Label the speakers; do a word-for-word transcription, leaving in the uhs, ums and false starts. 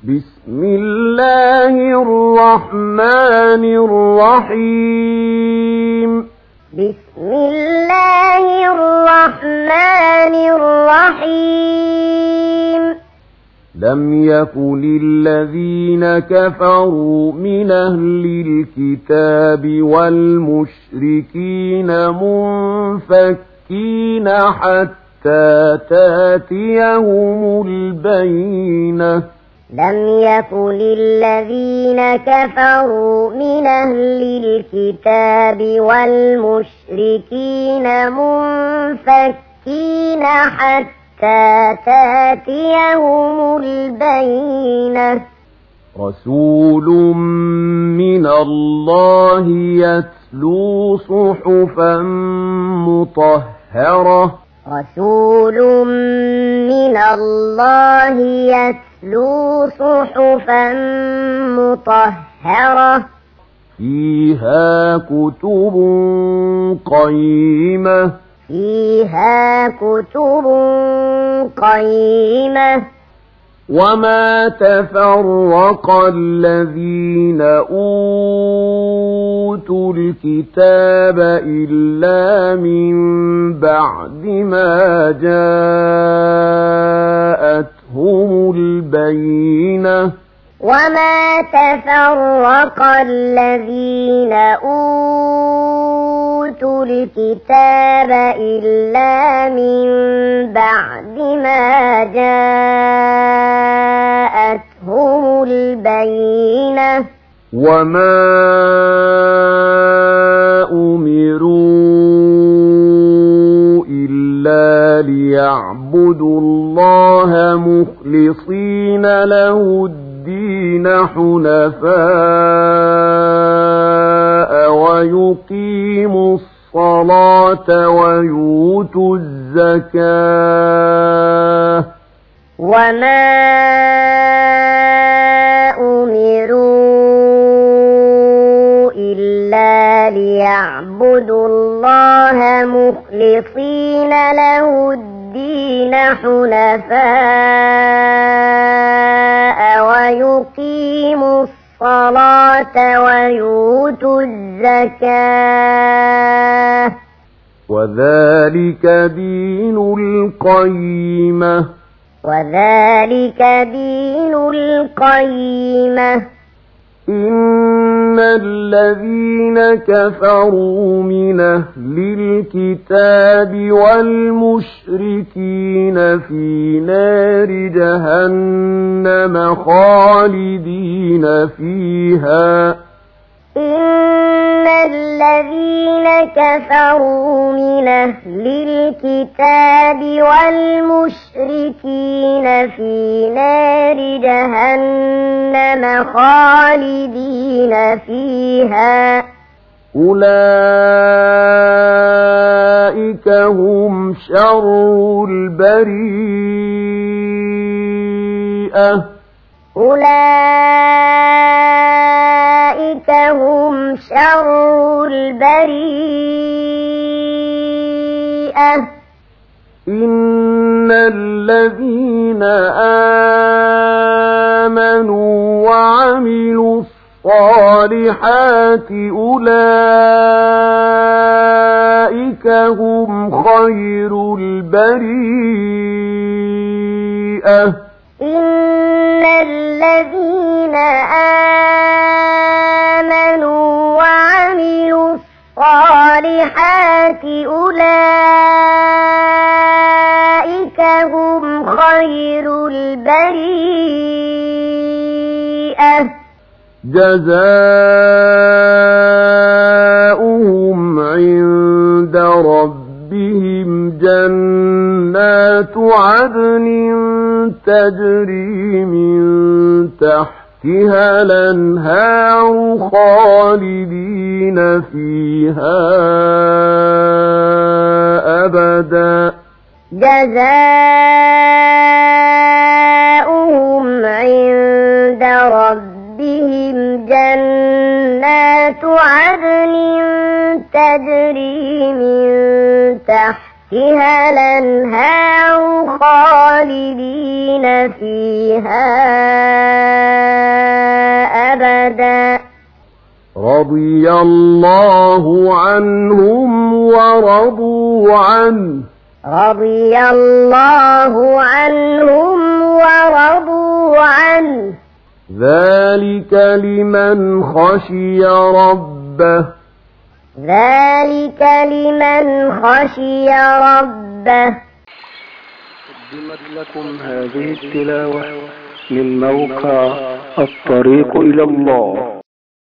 Speaker 1: بسم الله الرحمن الرحيم
Speaker 2: بسم الله الرحمن الرحيم
Speaker 1: لم يكن الذين كفروا من أهل الكتاب والمشركين منفكين حتى تاتيهم البينة
Speaker 2: لم يكن الذين كفروا من أهل الكتاب والمشركين منفكين حتى تاتيهم البينة
Speaker 1: رسول من الله يتلو صحفا مطهرة
Speaker 2: رسول من الله يتلو صحفا مطهرة
Speaker 1: فيها كتب قيمة
Speaker 2: فيها كتب قيمة
Speaker 1: وما تفرق الذين أوتوا الكتاب إلا من بعد ما جاءتهم البينة
Speaker 2: وما تفرق الذين أوتوا الكتاب إلا من بعد ما جاءتهم البينة
Speaker 1: وما أمروا إلا ليعبدوا الله مخلصين له الدين حنفاء ويقيموا الصلاة ويؤتوا الزكاة
Speaker 2: وما أمروا إلا ليعبدوا الله مخلصين له الدين حنفاء ويقيموا الصلاة ويؤتوا الزكاة
Speaker 1: وذلك دين القيمة
Speaker 2: وذلك دين القيمة
Speaker 1: إن الذين كفروا من أهل الكتاب والمشركين في نار جهنم خالدين فيها
Speaker 2: إن الذين كفروا من أهل الكتاب والمشركين في نار جهنم خالدين فيها
Speaker 1: أولئك هم شر البريئة
Speaker 2: أولئك هم شر البريئة
Speaker 1: إن الذين آمنوا وعملوا الصالحات أولئك هم خير البريئة
Speaker 2: إن الذين آمنوا وعملوا الصالحات أولئك هم خير البريئة
Speaker 1: جزاؤهم عند ربهم جنات عدن تجري من تحتها الأنهار خالدين فيها أبدا
Speaker 2: جزاؤهم عند ربهم جنات عدن تجري من تحتها الأنهار خالدين فيها أبدا
Speaker 1: رضي الله عنهم ورضوا عنه
Speaker 2: رضي الله عنهم ورضوا عنه
Speaker 1: ذلك لمن خشي ربه
Speaker 2: ذلك لمن خشي ربه.
Speaker 3: قدمت لكم هذه التلاوة من موقع الطريق إلى الله.